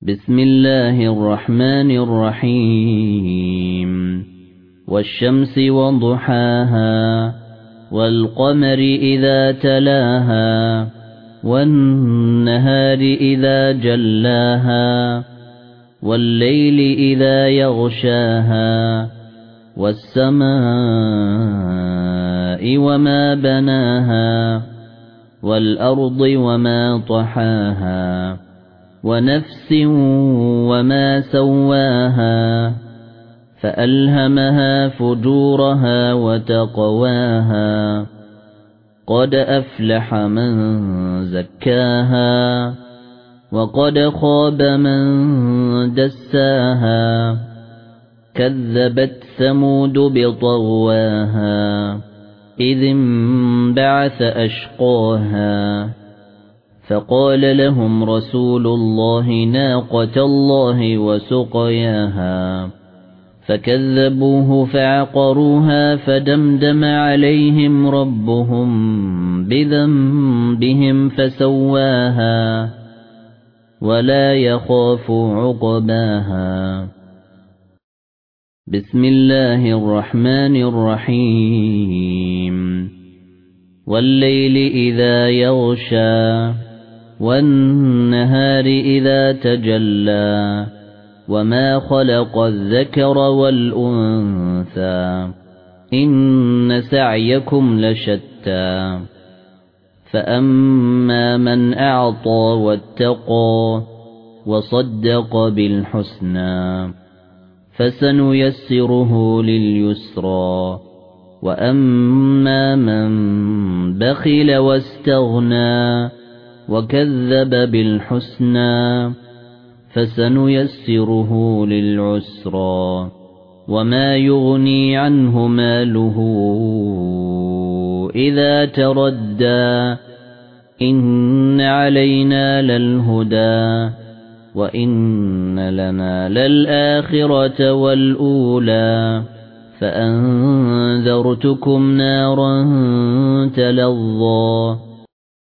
بسم الله الرحمن الرحيم والشمس وضحاها والقمر إذا تلاها والنهار إذا جلاها والليل إذا يغشاها والسماء وما بناها والأرض وما طحاها ونفس وما سواها فألهمها فجورها وتقواها قد أفلح من زكاها وقد خاب من دساها كذبت ثمود بطغواها إذ انبعث أشقاها فقال لهم رسول الله ناقة الله وسقياها فكذبوه فعقروها فدمدم عليهم ربهم بذنبهم فسواها ولا يخاف عقباها بسم الله الرحمن الرحيم والليل إذا يغشى والنهار إذا تجلى وما خلق الذكر والأنثى إن سعيكم لشتى فأما من أعطى واتقى وصدق بالحسنى فسنيسره لليسرى وأما من بخل واستغنى وكذب بالحسنى فسنيسره للعسرى وما يغني عنه ماله إذا تردى إن علينا للهدى وإن لنا للآخرة والأولى فأنذرتكم نارا تلظى